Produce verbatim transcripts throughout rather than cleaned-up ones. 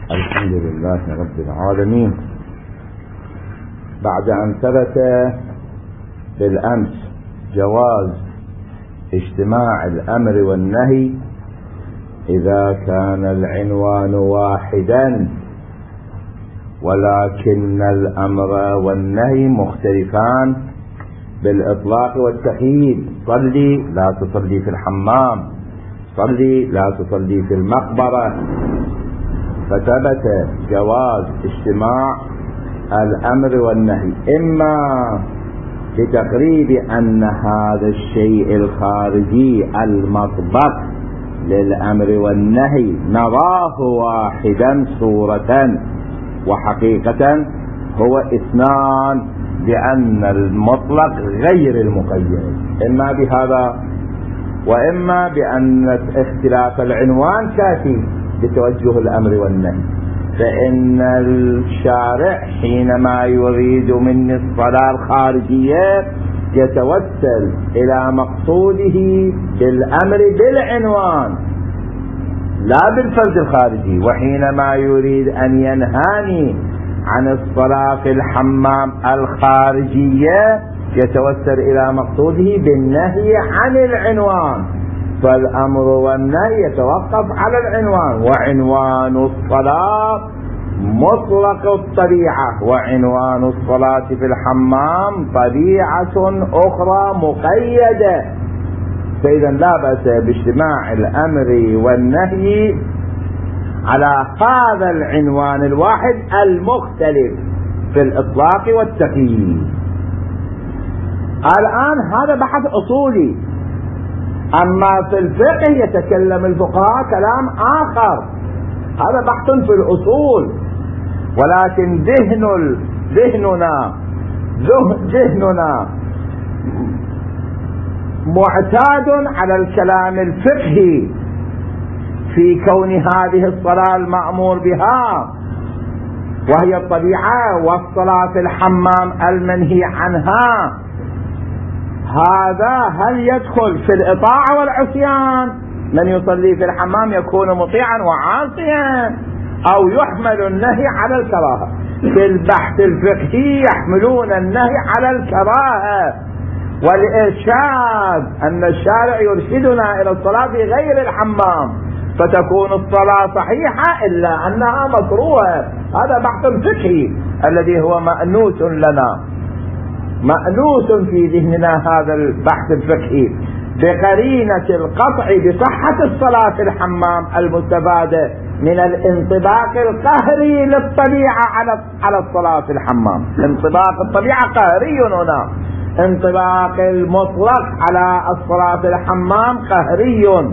الحمد لله رب العالمين. بعد أن ثبت بالأمس جواز اجتماع الأمر والنهي إذا كان العنوان واحدا، ولكن الأمر والنهي مختلفان بالإطلاق والتقييد. صلي لا تصلي في الحمام، صلي لا تصلي في المقبرة. فثبت جواز اجتماع الأمر والنهي، إما لتقريب أن هذا الشيء الخارجي المطبق للأمر والنهي نراه واحدا صورة، وحقيقة هو اثنان، لأن المطلق غير المقيد، إما بهذا وإما بأن اختلاف العنوان كافي لتوجه الأمر والنهي. فإن الشارع حينما يريد مني الصلاة الخارجية يتوسل إلى مقصوده بالأمر بالعنوان لا بالفرد الخارجي، وحينما يريد أن ينهاني عن الصلاة في الحمام الخارجية يتوسل إلى مقصوده بالنهي عن العنوان. فالأمر والنهي يتوقف على العنوان، وعنوان الصلاة مطلق الطبيعة، وعنوان الصلاة في الحمام طبيعة أخرى مقيدة. فإذا لا بأس باجتماع الأمر والنهي على هذا العنوان الواحد المختلف في الإطلاق والتقييد. الآن هذا بحث أصولي، أما في الفقه يتكلم الفقهاء كلام آخر، هذا بحث في الأصول. ولكن ذهن ذهننا ذهننا معتاد على الكلام الفقهي في كون هذه الصلاة المأمور بها وهي الطبيعة، والصلاة في الحمام المنهي عنها، هذا هل يدخل في الإطاعة والعصيان؟ من يصلي في الحمام يكون مطيعا وعاصيا، أو يحمل النهي على الكراهة؟ في البحث الفقهي يحملون النهي على الكراهة والإرشاد، أن الشارع يرشدنا إلى الصلاة في غير الحمام فتكون الصلاة صحيحة إلا أنها مكروهة. هذا بحث فقهي الذي هو مأنوس لنا، مأنوس في ذهننا هذا البحث الفقهي بقرينة القطع بصحة الصلاة في الحمام المستفادة من الانطباق القهري للطبيعة على على الصلاة في الحمام. انطباق الطبيعة قهري هنا، انطباق المطلق على الصلاة في الحمام قهري.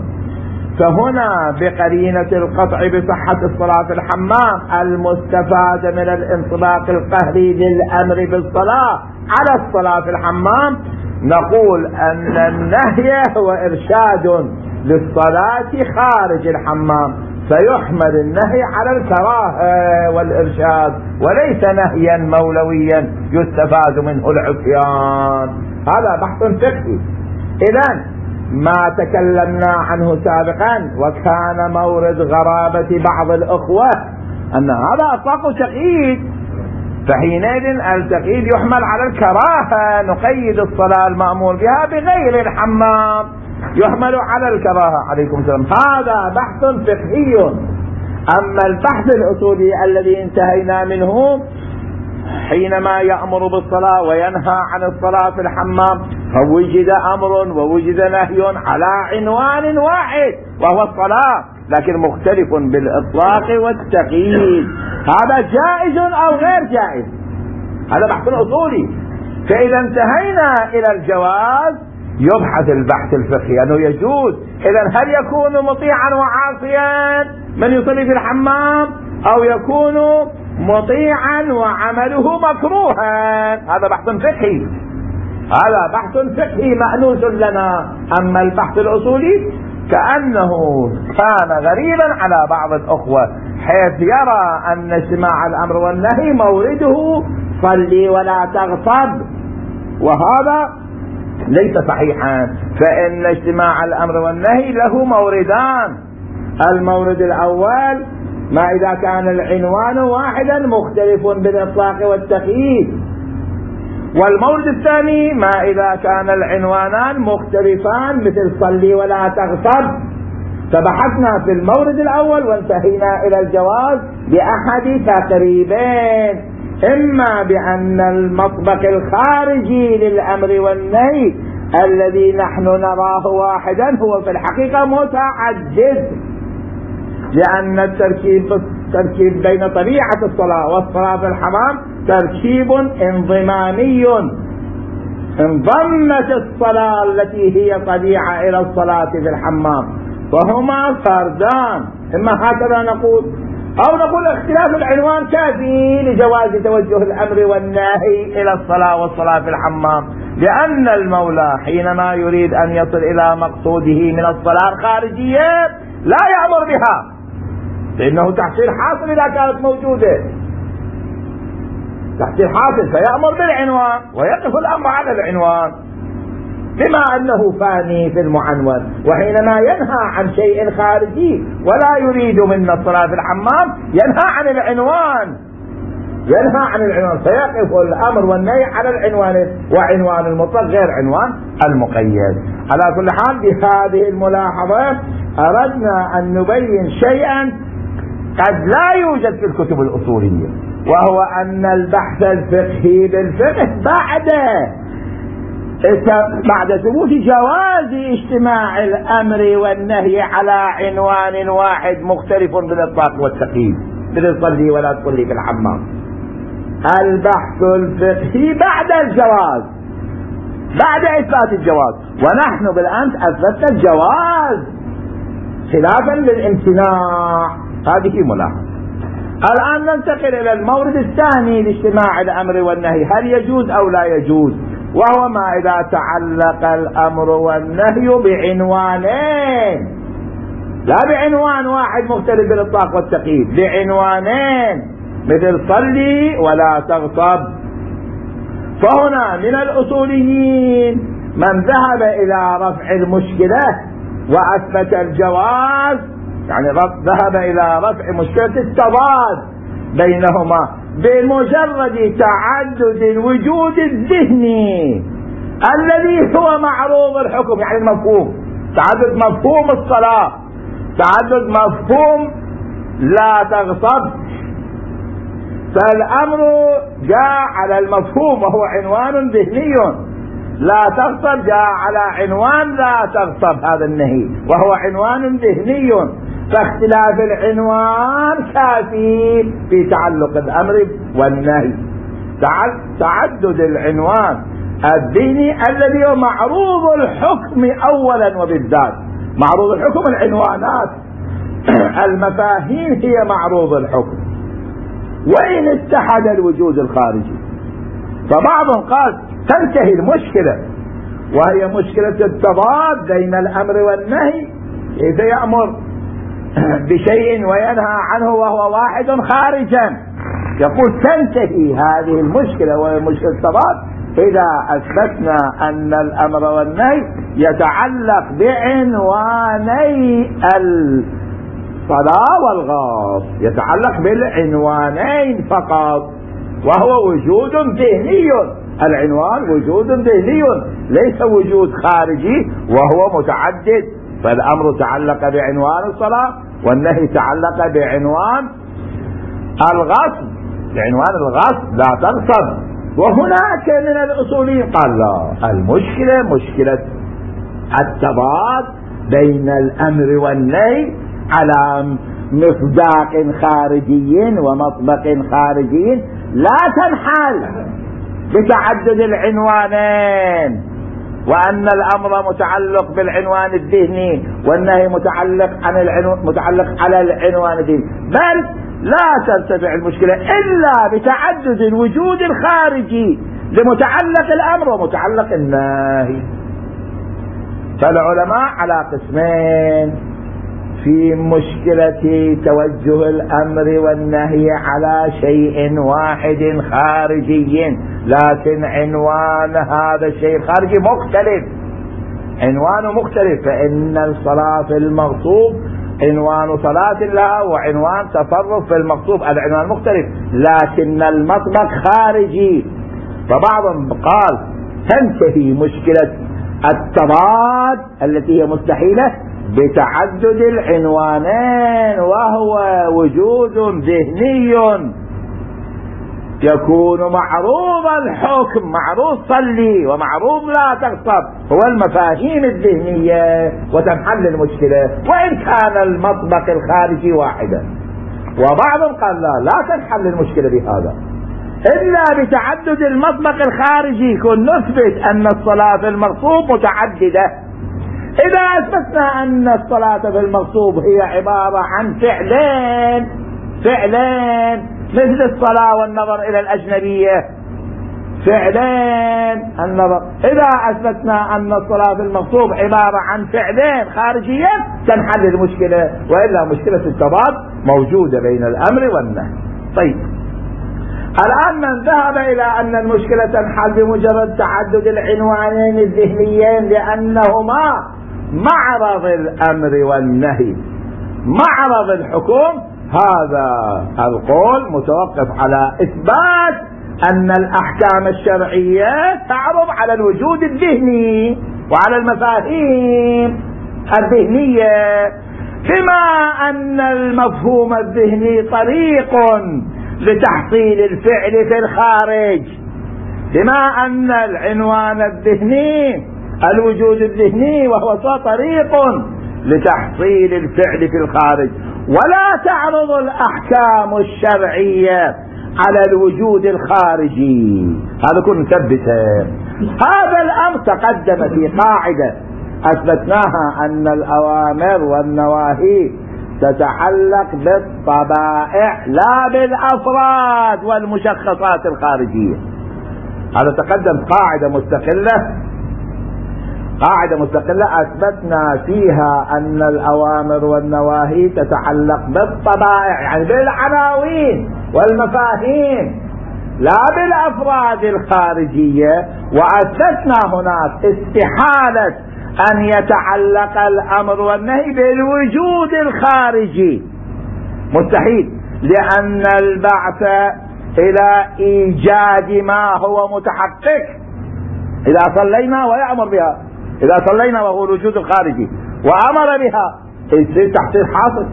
فهنا بقرينة القطع بصحة الصلاة في الحمام المستفادة من الانطباق القهري للأمر بالصلاة على الصلاة في الحمام نقول أن النهي هو إرشاد للصلاة خارج الحمام، فيحمل النهي على الكراهة والإرشاد وليس نهيا مولويا يستفاد منه العصيان. هذا بحث فقهي. إذن ما تكلمنا عنه سابقا وكان مورد غرابة بعض الأخوة أن هذا أطلق تقييد، فحينئذ التقييد يحمل على الكراهة، نقيد الصلاة المأمور بها بغير الحمام يحمل على الكراهة. عليكم السلام. هذا بحث فقهي. أما البحث الأصولي الذي انتهينا منه حينما يأمر بالصلاة وينهى عن الصلاة في الحمام فوجد أمر ووجد نهي على عنوان واحد وهو الصلاة، لكن مختلف بالإطلاق والتقييد. هذا جائز أو غير جائز؟ هذا بحث أصولي. فإذا انتهينا إلى الجواز يبحث البحث الفقهي أنه يجوز. إذن هل يكون مطيعا وعاصيا من يصلي في الحمام، أو يكون مطيعا وعمله مكروها؟ هذا بحث فقهي، هذا بحث فقهي مأنوس لنا. أما البحث الأصولي كأنه كان غريبا على بعض الأخوة، حيث يرى أن اجتماع الأمر والنهي مورده صلي ولا تغصب، وهذا ليس صحيحا. فإن اجتماع الأمر والنهي له موردان، المورد الأول ما إذا كان العنوان واحدا مختلف بالإطلاق والتقييد. والمورد الثاني ما إذا كان العنوانان مختلفان مثل صلي ولا تغصب. فبحثنا في المورد الأول وانتهينا إلى الجواز بأحد تقريبين، إما بأن المطبق الخارجي للأمر والنهي الذي نحن نراه واحدا هو في الحقيقة متعدد، لأن التركيب التركيب بين طبيعة الصلاة والصلاة في الحمام تركيب انضمامي، انضمت الصلاة التي هي طبيعة إلى الصلاة في الحمام، فهما فردان. إما هكذا نقول، أو نقول اختلاف العنوان كافي لجواز توجه الأمر والنهي إلى الصلاة والصلاة في الحمام، لأن المولى حينما يريد أن يصل إلى مقصوده من الصلاة الخارجية لا يأمر بها، لأنه تحصيل حاصل إذا كانت موجودة، تحصيل حاصل، فيأمر بالعنوان ويقف الأمر على العنوان بما أنه فاني في المعنون. وحينما ينهى عن شيء خارجي ولا يريد منا الصلاة في الحمام ينهى عن العنوان، ينهى عن العنوان، فيقف الأمر والنهي على العنوان، وعنوان المطلق غير عنوان المقيد. على كل حال بهذه الملاحظة أردنا أن نبين شيئا قد لا يوجد في الكتب الأصولية، وهو أن البحث الفقهي بالفقه بعد بعد ثبوت جواز اجتماع الأمر والنهي على عنوان واحد مختلف بالإطلاق والتقييد، مثل صلي ولا تصلي في الحمام. البحث الفقهي بعد الجواز، بعد إثبات الجواز، ونحن بالأمس أثبتنا الجواز خلافا للامتناع. هذه ملاحظة. الآن ننتقل إلى المورد الثاني لاجتماع الأمر والنهي، هل يجوز أو لا يجوز، وهو ما إذا تعلق الأمر والنهي بعنوانين، لا بعنوان واحد مختلف بالإطلاق والتقييد، بعنوانين مثل صلي ولا تغصب. فهنا من الأصوليين من ذهب إلى رفع المشكلة وأثبت الجواز، يعني ذهب إلى رفع مشكلة التضاد بينهما بمجرد تعدد الوجود الذهني الذي هو معروض الحكم، يعني المفهوم، تعدد مفهوم الصلاة، تعدد مفهوم لا تغصب. فالأمر جاء على المفهوم وهو عنوان ذهني، لا تغصب جاء على عنوان لا تغصب، هذا النهي وهو عنوان ذهني، فاختلاف العنوان كافي في تعلق الأمر والنهي. تعدد العنوان الذهني الذي هو معروض الحكم أولا وبالذات، معروض الحكم العنوانات، المفاهيم هي معروض الحكم، وإن اتحد الوجود الخارجي. فبعضهم قال تنتهي المشكلة، وهي مشكلة التضاد بين الأمر والنهي، كيف يأمر بشيء وينهى عنه وهو واحد خارجا. يقول تنتهي هذه المشكلة وهي مشكلة التضاد إذا أثبتنا أن الأمر والنهي يتعلق بعنواني الصلاة والغصب، يتعلق بالعنوانين فقط، وهو وجود ذهني، العنوان وجود ذهني ليس وجود خارجي وهو متعدد. فالأمر تعلق بعنوان الصلاة والنهي تعلق بعنوان الغصب، بعنوان الغصب لا تغصب. وهناك من الأصوليين قال لا، المشكلة مشكلة التضاد بين الأمر والنهي على مصداق خارجي ومطبق خارجي لا تنحل بتعدد العنوانين، وأن الأمر متعلق بالعنوان الذهني والنهي متعلق عن العنوان متعلق على العنوان الذهني، بل لا ترتفع المشكلة إلا بتعدد الوجود الخارجي لمتعلق الأمر ومتعلق النهي. فالعلماء على قسمين في مشكلة توجه الأمر والنهي على شيء واحد خارجي، لكن عنوان هذا الشيء الخارجي مختلف، عنوانه مختلف. فإن الصلاة في المغصوب عنوان صلاة لها وعنوان تصرف في المقصود، العنوان مختلف، لكن المطبق خارجي. فبعضهم قال تنتهي مشكلة التضاد التي هي مستحيلة بتعدد العنوانين، وهو وجود ذهني يكون معروض الحكم، معروض صلي ومعروض لا تغصب، هو المفاهيم الذهنية، وتنحل المشكلة وإن كان المطبق الخارجي واحدا. وبعضهم قال لا لا تنحل المشكلة بهذا إلا بتعدد المطبق الخارجي، كن نثبت أن الصلاة في المغصوب متعددة. إذا أثبتنا أن الصلاة في المغصوب هي عبارة عن فعلين فعلين مثل الصلاة والنظر إلى الأجنبية، فعلين النظر، إذا أثبتنا أن الصلاة في المغصوب عبارة عن فعلين خارجيين تنحل المشكلة، وإلا مشكلة التضاد موجودة بين الأمر والنهي. طيب، الآن من ذهب إلى أن المشكلة تنحل بمجرد تعدد العنوانين الذهنيين لأنهما معرض الأمر والنهي، معرض الحكم، هذا القول متوقف على إثبات أن الأحكام الشرعية تعرض على الوجود الذهني وعلى المفاهيم الذهنية، بما أن المفهوم الذهني طريق لتحصيل الفعل في الخارج، بما أن العنوان الذهني الوجود الذهني وهو طريق لتحصيل الفعل في الخارج، ولا تعرض الأحكام الشرعية على الوجود الخارجي. هذا كنا نثبته. هذا الأمر تقدم في قاعدة أثبتناها أن الأوامر والنواهي تتعلق بالطبائع لا بالأفراد والمشخصات الخارجية. هذا تقدم قاعدة مستقلة، قاعدة مستقلة أثبتنا فيها أن الأوامر والنواهي تتعلق بالطبائع، يعني بالعناوين والمفاهيم لا بالأفراد الخارجية، وأثبتنا هناك استحالة أن يتعلق الأمر والنهي بالوجود الخارجي، مستحيل، لأن البعث إلى إيجاد ما هو متحقق. إذا صلينا ويأمر بها، إذا صلينا وهو الوجود الخارجي وأمر بها يصير تحصيل حاصل،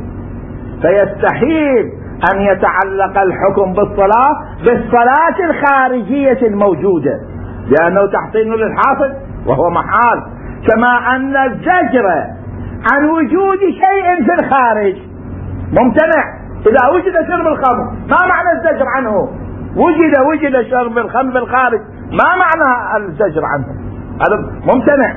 فيستحيل أن يتعلق الحكم بالصلاة بالصلاة الخارجية الموجودة، لأنه تحصيل للحاصل وهو محال. كما أن الزجر عن وجود شيء في الخارج ممتنع. إذا وجد شرب الخمر ما معنى الزجر عنه؟ وجد وجد شرب الخمر في الخارج، ما معنى الزجر عنه؟ هذا ممتنع.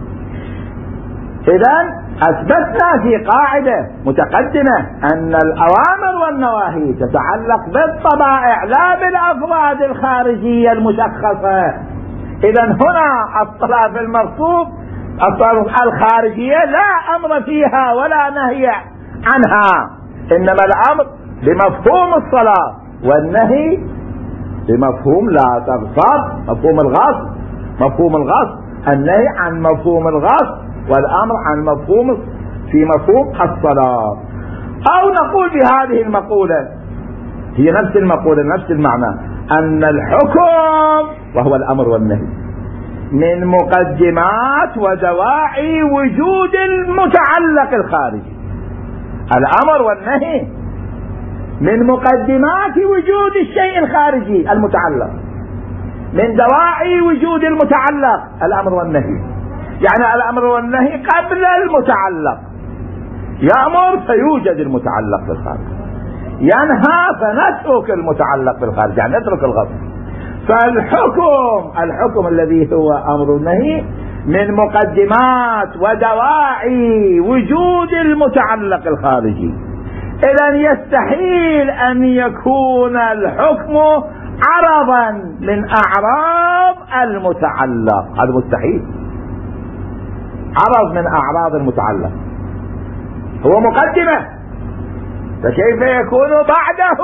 إذن أثبتنا في قاعدة متقدمة أن الأوامر والنواهي تتعلق بالطبائع لا بالأفراد الخارجية المشخصة. إذن هنا الصلاة في المغصوب الخارجية لا أمر فيها ولا نهي عنها، إنما الأمر بمفهوم الصلاة والنهي بمفهوم لا تغصب، مفهوم الغصب، مفهوم الغصب، النهي عن مفهوم الغصب والأمر عن مفهوم في مفهوم الصلاة. أو نقول بهذه المقولة، هي نفس المقولة نفس المعنى، أن الحكم وهو الأمر والنهي من مقدمات ودواعي وجود المتعلق الخارجي. الأمر والنهي من مقدمات وجود الشيء الخارجي المتعلق، من دواعي وجود المتعلق الأمر والنهي، يعني الأمر والنهي قبل المتعلق. يأمر فيوجد المتعلق بالخارج، ينهى فنترك المتعلق بالخارج، يعني نترك الغصب. فالحكم الحكم الذي هو أمر النهي من مقدمات ودواعي وجود المتعلق الخارجي. إذن يستحيل أن يكون الحكم عرضا من أعراض المتعلق، هذا مستحيل. عرض من أعراض المتعلق هو مقدمة، فكيف يكون بعده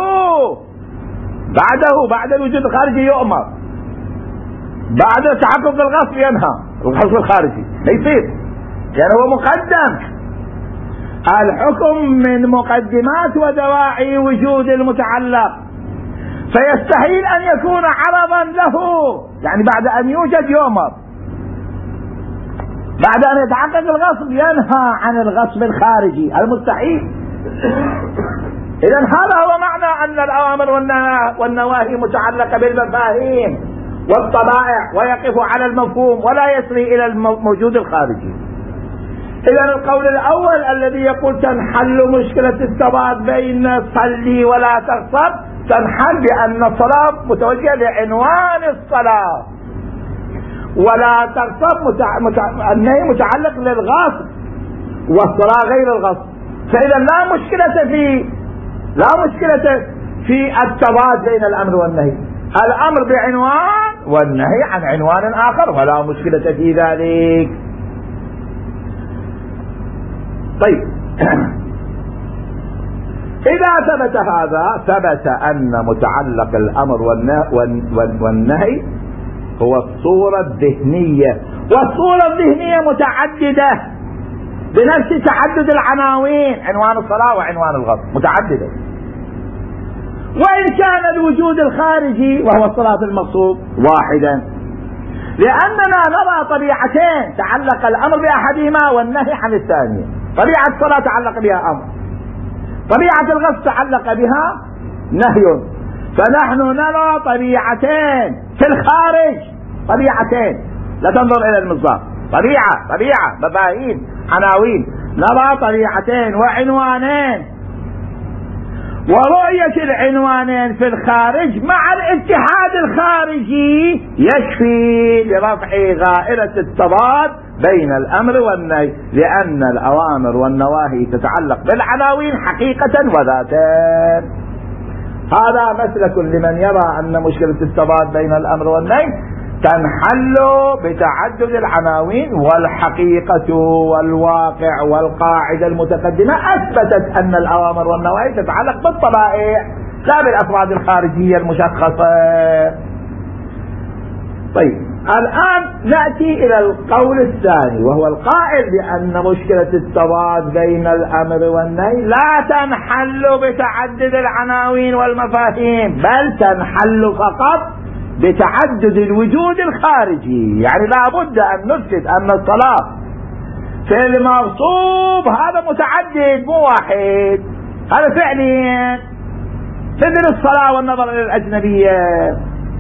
بعده بعد الوجود الخارجي يؤمر، بعد تحقق الغصب ينهى الغصب الخارجي، لا يصير، يعني هو مقدم. الحكم من مقدمات ودواعي وجود المتعلق، فيستحيل أن يكون عرضا له، يعني بعد أن يوجد يؤمر، بعد أن يتحقق الغصب ينهى عن الغصب الخارجي، المستحيل. إذن هذا هو معنى أن الأوامر والنواهي متعلقة بالمفاهيم والطبائع ويقف على المفهوم ولا يسري إلى الموجود الخارجي. إذن القول الأول الذي يقول تنحل مشكلة التضاد بين صلي ولا تغصب، تنحل بأن الصلاة متوجهة لعنوان الصلاة، ولا تغصب متع... متع... النهي متعلق للغصب والصلاة غير الغصب. فإذا لا مشكلة في لا مشكلة في التضاد بين الأمر والنهي، الأمر بعنوان والنهي عن عنوان آخر ولا مشكلة في ذلك. طيب إذا ثبت هذا، ثبت أن متعلق الأمر والنهي هو الصورة الذهنية، والصورة الذهنية متعددة بنفس تعدد العناوين، عنوان الصلاة وعنوان الغصب متعددة. وإن كان الوجود الخارجي وهو الصلاة المقصود واحدا، لأننا نرى طبيعتين تعلق الأمر بأحدهما والنهي عن الثانية. طبيعة الصلاة تعلق بها أمر، طبيعة الغصب تعلق بها نهي، فنحن نرى طبيعتين في الخارج، طبيعتين، لا تنظر إلى المصداق، طبيعة طبيعة مفاهيم عناوين، نرى طبيعتين وعنوانين، ورؤية العنوانين في الخارج مع الاتحاد الخارجي يكفي لرفع غائرة التضاد بين الأمر والنهي، لأن الأوامر والنواهي تتعلق بالعناوين حقيقة وذاتا. هذا مسلك لمن يرى أن مشكلة التضاد بين الأمر والنهي تنحل بتعدد العناوين، والحقيقة والواقع والقاعدة المتقدمة أثبتت أن الأوامر والنواهي تتعلق بالطبائع لا بالأفراد الخارجية المشخصة. طيب الآن نأتي إلى القول الثاني، وهو القائل بأن مشكلة التضاد بين الأمر والنهي لا تنحل بتعدد العناوين والمفاهيم، بل تنحل فقط بتعدد الوجود الخارجي. يعني لا بد أن نثبت أن الصلاة في المغصوب هذا متعدد مو واحد، هذا فعليا مثل الصلاة والنظر إلى الأجنبية.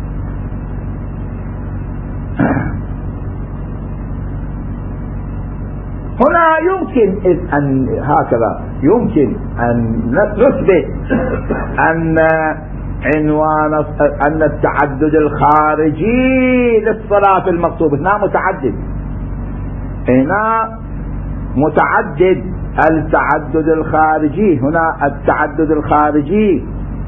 هنا يمكن أن هكذا يمكن أن نثبت أن عنوان أن التعدد الخارجي للصلاة المقصود هنا متعدد، هنا متعدد التعدد الخارجي، هنا التعدد الخارجي،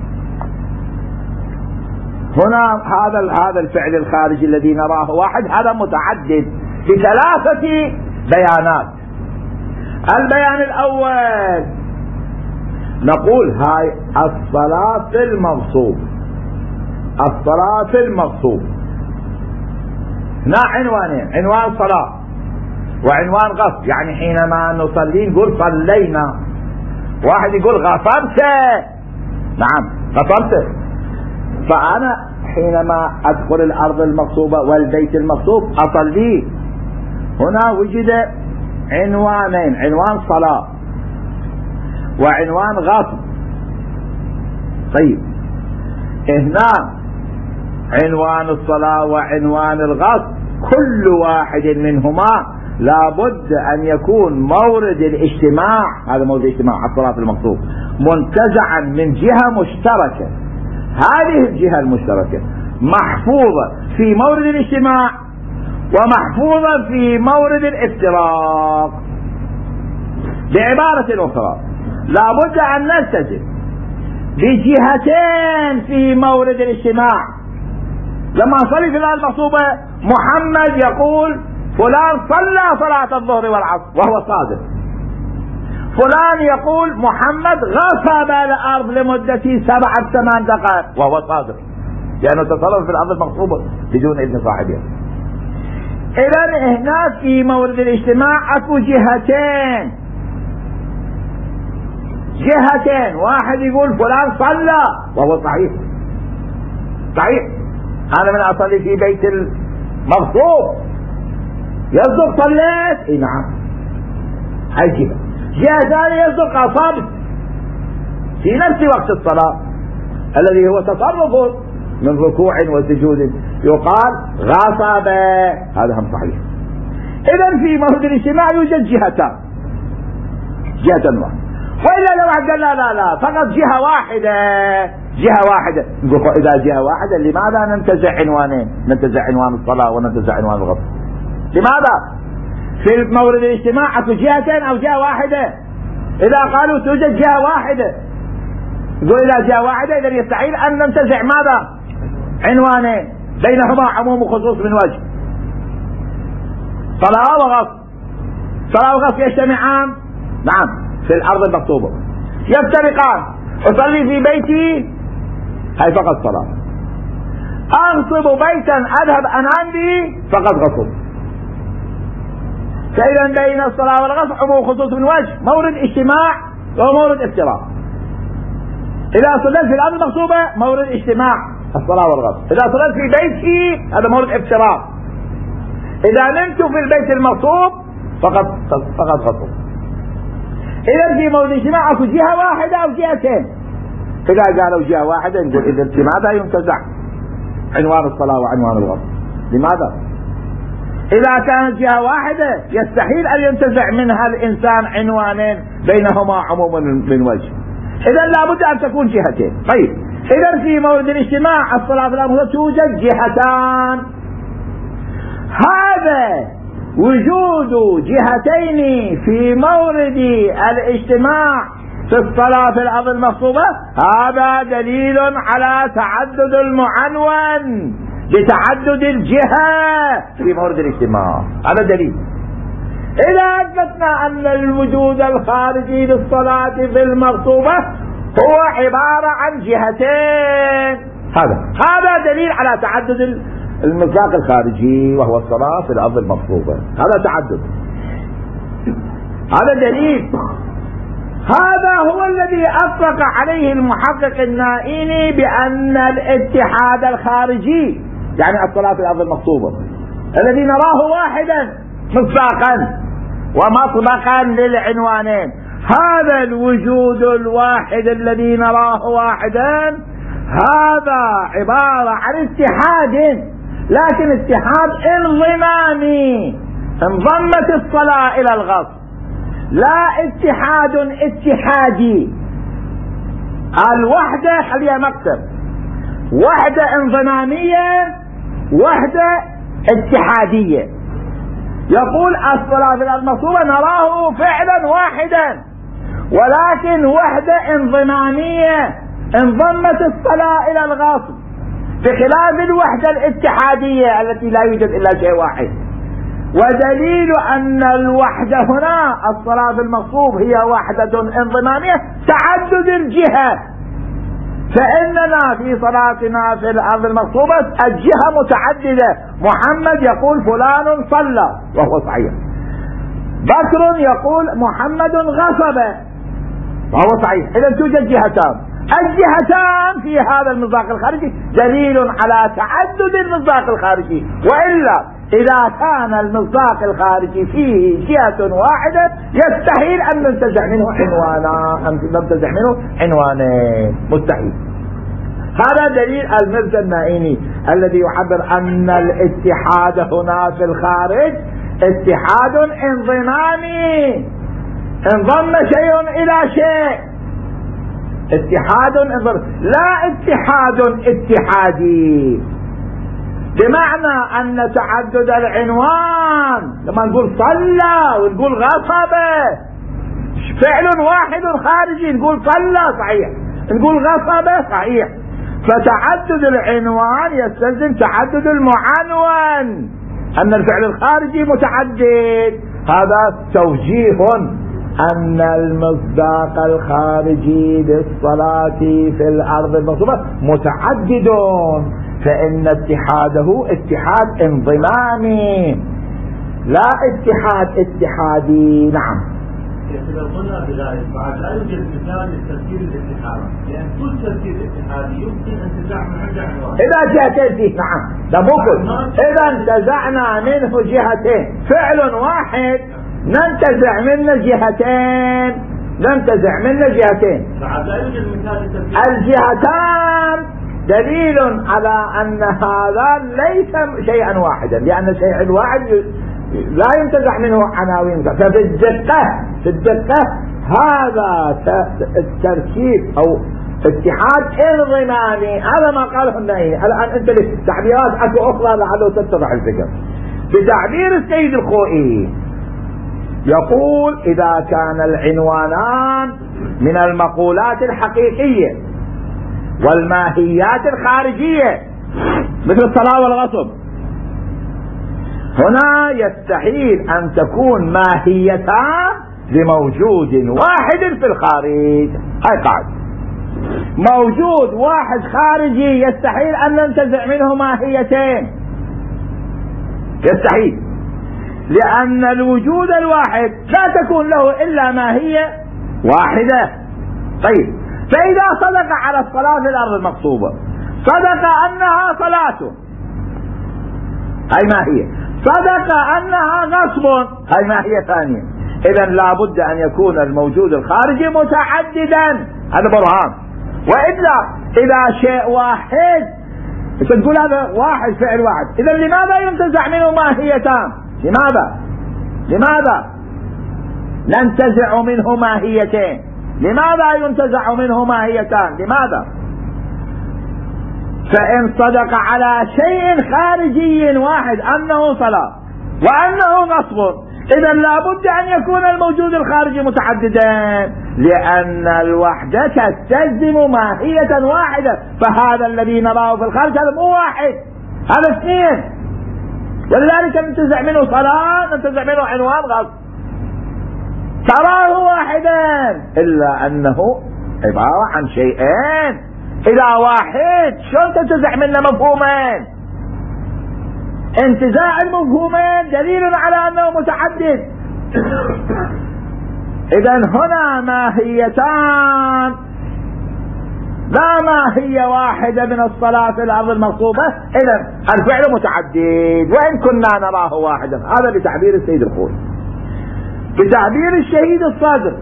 هنا هذا هذا الفعل الخارجي الذي نراه واحد، هذا متعدد بثلاثة بيانات. البيان الأول نقول هاي الصلاة في المغصوب، الصلاة في المغصوب هنا عنوانين، عنوان صلاة وعنوان غصب. يعني حينما نصلي نقول صلينا، واحد يقول غصبت، نعم غصبت، فأنا حينما أدخل الأرض المغصوبة والبيت المغصوب أصلي. هنا وجد عنوانين، عنوان صلاة وعنوان غصب. طيب هنا عنوان الصلاة وعنوان الغصب كل واحد منهما لابد أن يكون مورد الاجتماع، هذا مورد الاجتماع الصلاة المقصود، منتزعا من جهة مشتركة. هذه الجهة المشتركة محفوظة في مورد الاجتماع ومحفوظة في مورد الافتراق. بعبارة أخرى لابد أن نلتزم بجهتين في مورد الاجتماع. لما صلي في الآية المغصوبة محمد يقول فلان صلى صلاة الظهر والعصر وهو صادق، فلان يقول محمد غصب الأرض لمدة سبعة ثمان دقائق وهو صادق، لأنه تصرف في الأرض المغصوبة بدون إذن صاحبها. إذن هنا في مورد الاجتماع أكو جهتين، جهتين، واحد يقول فلان صلى وهو صحيح صحيح، أنا من أصلي في بيت المغصوب يصدق صليت، اي نعم هاي جهة. جهة ثانية يصدق أصابت في نفس وقت الصلاة الذي هو تصرف من ركوع وسجود، يقال غصب، هذا هم صحيح. إذن في موضع الاجتماع يوجد جهتان، جهة واحدة. وإلا لو واحد قال لا لا لا فقط جهة واحدة، جهة واحدة، نقول إذا جهة واحدة لماذا ننتزع عنوانين؟ ننتزع عنوان الصلاة وننتزع عنوان الغسل، لماذا؟ في مورد الاجتماع اكو جهتين او جهة واحدة؟ اذا قالوا توجد جهة واحدة يقول اذا جهة واحدة اذا يستحيل ان ننتزع ماذا؟ عنوانين بينهما عموم وخصوص من وجه. صلاة وغسل، صلاة وغسل يجتمعان؟ نعم في الارض المكتوبة، يفترقان. اصلي في بيتي هاي فقط صلاة، اغصب بيتا اذهب انام به فقط غسل. فإذا بين الصلاة والغسل عموم خصوص من وجه، مورد اجتماع ومورد افتراق. إذا صليت في الأرض المغصوبة مورد اجتماع الصلاة والغسل، إذا صليت في بيتي هذا مورد افتراق، إذا نمت في البيت المغصوب فقط فقط غسل. إذا في مورد اجتماع أكو جهة واحدة أو جهتين. إذا قالوا جهة واحدة نقول إذا لماذا ينتزع عنوان الصلاة وعنوان الغسل؟ لماذا؟ إذا كانت جهة واحدة يستحيل أن ينتزع منها الإنسان عنوانين بينهما عموم من وجه، إذا لابد أن تكون جهتين. طيب إذا في مورد الاجتماع الصلاة في الأرض توجد جهتان، هذا وجود جهتين في مورد الاجتماع في الصلاة في الأرض المغصوبة هذا دليل على تعدد المعنون لتعدد الجهة في مورد الاجتماع، هذا دليل. إذا أثبتنا أن الوجود الخارجي للصلاة في المغصوبة هو عبارة عن جهتين، هذا هذا دليل على تعدد المصداق الخارجي وهو الصلاة في الأرض المغصوبة، هذا تعدد، هذا دليل. هذا هو الذي أطلق عليه المحقق النائيني بأن الاتحاد الخارجي يعني الصلاة في الأرض المغصوبة الذي نراه واحدا مصداقا ومطبقا للعنوانين، هذا الوجود الواحد الذي نراه واحدا هذا عبارة عن اتحاد، لكن اتحاد انضمامي، انضمت الصلاة إلى الغصب، لا اتحاد اتحادي. الوحدة خليها مكتب، وحدة انضمامية وحدة اتحادية. يقول الصلاة في الأرض المغصوبة نراه فعلا واحدا، ولكن وحدة انضمامية، انضمت الصلاة إلى الغصب، بخلاف الوحدة الاتحادية التي لا يوجد إلا شيء واحد. ودليل أن الوحدة هنا الصلاة في المغصوب هي وحدة انضمامية تعدد الجهة، فإننا في صلاتنا في الأرض المغصوبة الجهة متعددة، محمد يقول فلان صلى وهو صحيح، بكر يقول محمد غصب وهو صحيح، إذا توجد جهتان، الجهتان في هذا المصداق الخارجي دليل على تعدد المصداق الخارجي، وإلا إذا كان المصداق الخارجي فيه جهة واحدة يستحيل أن ننتزع منه عنوانا، أن ننتزع منه عنوانين، مستحيل. هذا دليل المرجع النائيني الذي يعبر أن الاتحاد هنا في الخارج اتحاد انضمامي، انضم شيء إلى شيء، اتحاد انضم، لا اتحاد اتحادي، بمعنى أن تعدد العنوان لما نقول صلى ونقول غصب فعل واحد خارجي، نقول صلى صحيح، نقول غصب صحيح، فتعدد العنوان يستلزم تعدد المعنون، أن الفعل الخارجي متعدد. هذا توجيه أن المصداق الخارجي للصلاة في الأرض المغصوبة متعدد، فإن اتحاده اتحاد انضمامي لا اتحاد اتحادي. نعم إذا قلنا بذلك بعد لا يوجد مثال للتفسير الاتحادي، لأن كل تفسير اتحادي يمكن أن تنتزع من عند عنوان. إذا جهتين فيه نعم، ده مو كل. إذا انتزعنا منه جهتين، فعل واحد ننتزع منه جهتين، ننتزع منه جهتين. بعد لا يوجد مثال للتفسير. الجهتان دليل على أن هذا ليس شيئا واحدا، لأن الشيء الواحد لا ينتزع منه عناوين. ففي الدقة في الدقة هذا التركيب أو اتحاد انضمامي، هذا ما قاله النهي. الآن أنت تعبيرات أكو أخرى لعله تتضح الفكر. بتعبير السيد الخوئي يقول: إذا كان العنوانان من المقولات الحقيقية والماهيات الخارجية مثل الصلاة والغصب، هنا يستحيل أن تكون ماهيتان لموجود واحد في الخارج. هاي قاعدة، موجود واحد خارجي يستحيل أن ننتزع منه ماهيتين، يستحيل، لأن الوجود الواحد لا تكون له إلا ماهية واحدة. طيب، فإذا صدق على الصلاة في الأرض المغصوبة، صدق أنها صلاته، هاي ماهية. صدق أنها غصب، هاي ماهية ثانية. إذن لا بد أن يكون الموجود الخارجي متعددا، هذا برهان. وإلا إذا شيء واحد تقول هذا واحد فعل واحد، إذن لماذا ينتزع منه ماهيتان؟ لماذا؟ لماذا ننتزع منه ماهيتين؟ لماذا ينتزع منه ماهيتان؟ لماذا؟ فإن صدق على شيء خارجي واحد أنه صلاة وأنه غصب، إذا لابد أن يكون الموجود الخارجي متعددا، لأن الوحدة تستلزم ماهية واحدة. فهذا الذي نراه في الخارج هذا مو واحد، هذا اثنين، ولذلك ننتزع منه صلاة، ننتزع منه عنوان غصب. تراه واحدا إلا أنه عبارة عن شيئين. إذا واحد شلون تنتزع منه مفهومين؟ انتزاع المفهومين دليل على أنه متعدد. إذن هنا ماهيتان، لا ماهية واحدة من الصلاة في الأرض المغصوبة. إذن الفعل متعدد وإن كنا نراه واحدا. هذا بتعبير السيد الخوئي. بتعبير الشهيد الصدر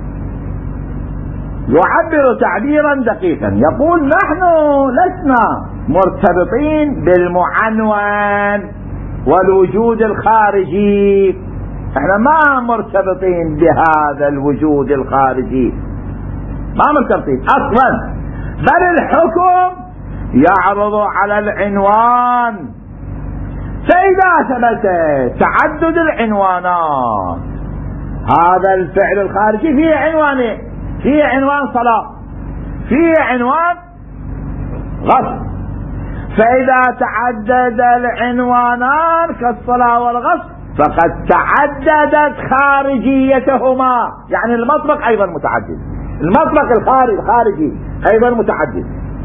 يعبر تعبيرا دقيقا، يقول: نحن لسنا مرتبطين بالمعنون والوجود الخارجي، احنا ما مرتبطين بهذا الوجود الخارجي، ما مرتبطين اصلا، بل الحكم يعرض على العنوان. فإذا ثبت تعدد العنوانات، هذا الفعل الخارجي فيه عنوانين، فيه عنوان صلاة، فيه عنوان غصب. فإذا تعدد العنوانان كالصلاة والغصب فقد تعددت خارجيتهما، يعني المطلق أيضا متعدد، المطلق الخارجي الخارجي أيضا متعدد.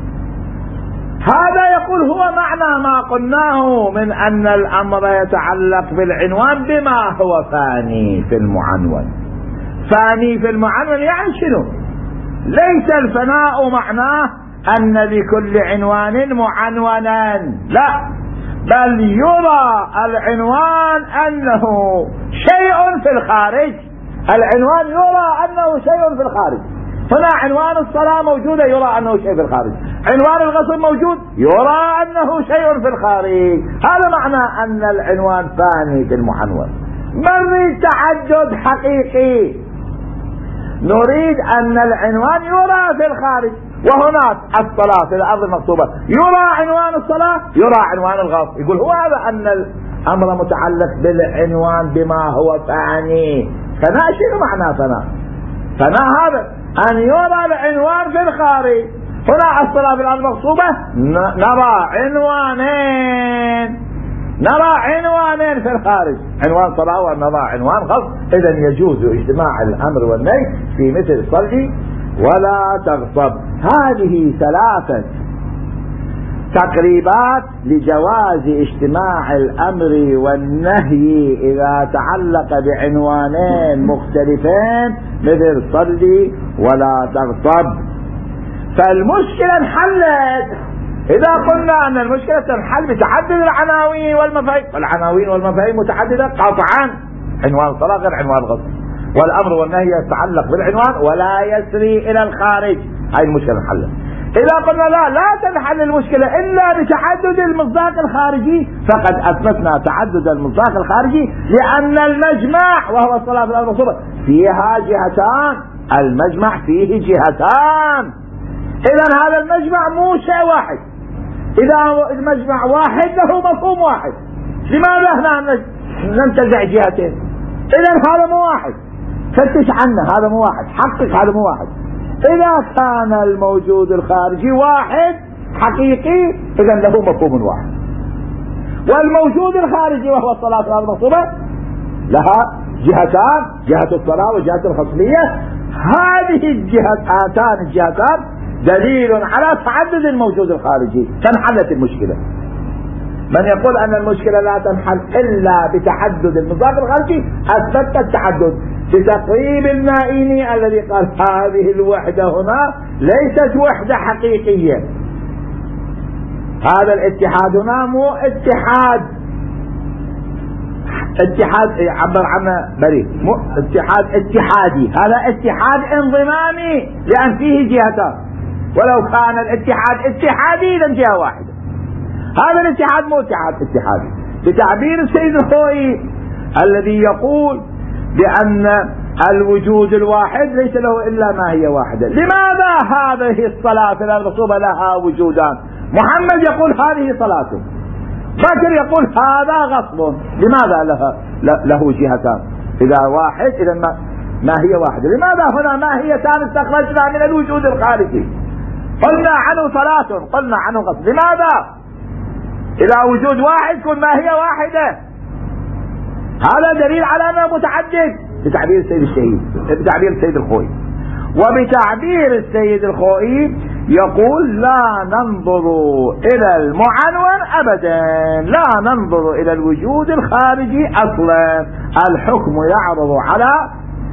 هذا يقول هو معنى ما قلناه من أن الأمر يتعلق بالعنوان بما هو فاني في المعنون. فاني في المعنون يعني شنو؟ ليس الفناء معناه أن لكل عنوان معنونا، لا، بل يرى العنوان أنه شيء في الخارج. العنوان يرى أنه شيء في الخارج. هنا عنوان الصلاة موجودة، يرى أنه شيء في الخارج. عنوان الغصب موجود، يرى أنه شيء في الخارج. هذا معنى أن العنوان فاني في المعنون. نريد تعدد حقيقي، نريد أن العنوان يرى في الخارج. وهناك الصلاة في الأرض المغصوبة يرى عنوان الصلاة، يرى عنوان الغصب. يقول هو هذا أن الأمر متعلق بالعنوان بما هو فاني. فناء شنو معنى فناء؟ فناء هذا أن يرى العنوان في الخارج. هنا الصلاة في الأرض المغصوبة نرى عنوانين، نرى عنوانين في الخارج، عنوان صلاة ونرى عنوان غصب. إذن يجوز اجتماع الأمر والنهي في مثل صلي ولا تغصب. هذه ثلاثة تقريبات لجواز اجتماع الأمر والنهي إذا تعلق بعنوانين مختلفين مثل صلي ولا تغصب. فالمشكلة انحلت إذا قلنا أن المشكلة تنحل بتعدد العناوين والمفاهيم، والعناوين والمفاهيم متعددة قطعا، عنوان الصلاة غير عنوان الغصب، والأمر والنهي يتعلق بالعنوان ولا يسري إلى الخارج. هاي المشكلة انحلت. إذا قلنا لا لا تنحل المشكلة إلا بتعدد المصداق الخارجي، فقد أثبتنا تعدد المصداق الخارجي لأن المجمع وهو الصلاة في الأرض والصبح فيها جهتان، المجمع فيه جهتان. إذا هذا المجمع مو شيء واحد، إذا المجمع واحد له مفهوم واحد، لماذا هنا ننتزع جهتين؟ إذا هذا مو واحد، فتش عنه، هذا مو واحد، حقق هذا مو واحد. إذا كان الموجود الخارجي واحد حقيقي إذا له مفهوم واحد، والموجود الخارجي وهو الصلاة في الأرض والصبح لها جهتان، جهة الصلاة وجهة الخصبية. هذه الجهتان الجهتان دليل على تعدد الموجود الخارجي، فانحلت المشكلة. من يقول أن المشكلة لا تنحل إلا بتعدد المصداق الخارجي أثبت التعدد بتقريب النائيني الذي قال هذه الوحدة هنا ليست وحدة حقيقية، هذا الاتحاد هنا مو اتحاد اتحاد عبر عنه بريء، مو اتحاد اتحادي، هذا اتحاد انضمامي لأن فيه جهتان، ولو كان الاتحاد اتحادي إذا جهة واحدة. هذا الاتحاد مو اتحاد اتحادي بتعبير السيد الخوئي الذي يقول بأن الوجود الواحد ليس له إلا ما هي واحدة. لماذا هذه الصلاة في المغصوبة لها وجودان؟ محمد يقول هذه صلاة، بكر يقول هذا غصب، لماذا لها له جهتان؟ إذا واحد إذا ما, ما هي واحدة. لماذا هنا ما هي ثاني استخرجنا من الوجود الخارجي؟ قلنا عنه صلاة، قلنا عنه غصب، لماذا؟ إذا وجود واحد كل ما هي واحدة، هذا دليل على أنه متعدد بتعبير السيد الشهيد، بتعبير السيد الخوئي. وبتعبير السيد الخوئي يقول لا ننظر إلى المعنون أبدا، لا ننظر إلى الوجود الخارجي أصلا، الحكم يعرض على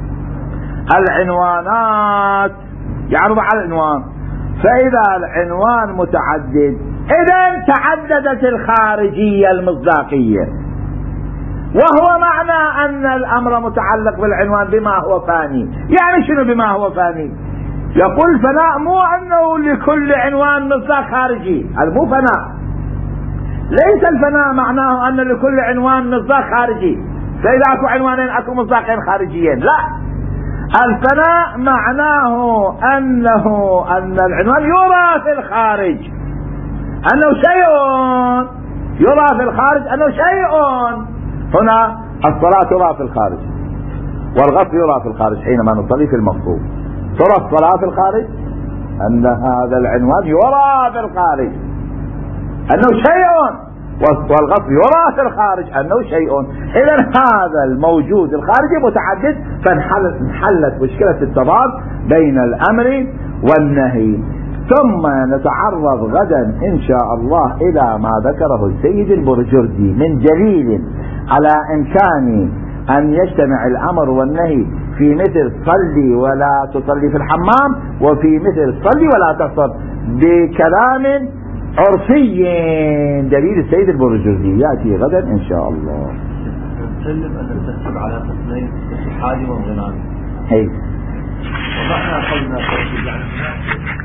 العنوانات، يعرض على العنوان، فإذا العنوان متعدد إذن تعددت الخارجية المصداقية، وهو معنى أن الأمر متعلق بالعنوان بما هو فاني. يعني شنو بما هو فاني؟ يقول فناء مو أنه لكل عنوان مصداق خارجي، هذا مو فناء، ليس الفناء معناه أن لكل عنوان مصداق خارجي، فإذا أكو عنوانين أكو مصداقين خارجيين، لا، الفناء معناه أنه أن العنوان يرى في الخارج أنه شيء، يرى في الخارج أنه شيء. هنا الصلاة ترى في الخارج والغسل يرى في الخارج حينما نصلي في المغصوب، ترى الصلاة في الخارج أن هذا العنوان يرى في الخارج أنه شيء، والغسل يرى في الخارج أنه شيء. إذا هذا الموجود الخارجي متعدد، فانحلت مشكلة التضاد بين الأمر والنهي. ثم نتعرض غدا إن شاء الله إلى ما ذكره السيد البرجردي من دليل على إمكان أن يجتمع الأمر والنهي في مثل صلي ولا تصلي في الحمام، وفي مثل صلي ولا تقصر، بكلام عرفي. دليل السيد البرجردي يأتي غدا إن شاء الله. نسلم أن نتسلم على قسمين، اتحادي وانضمامي. هي وضعنا قولنا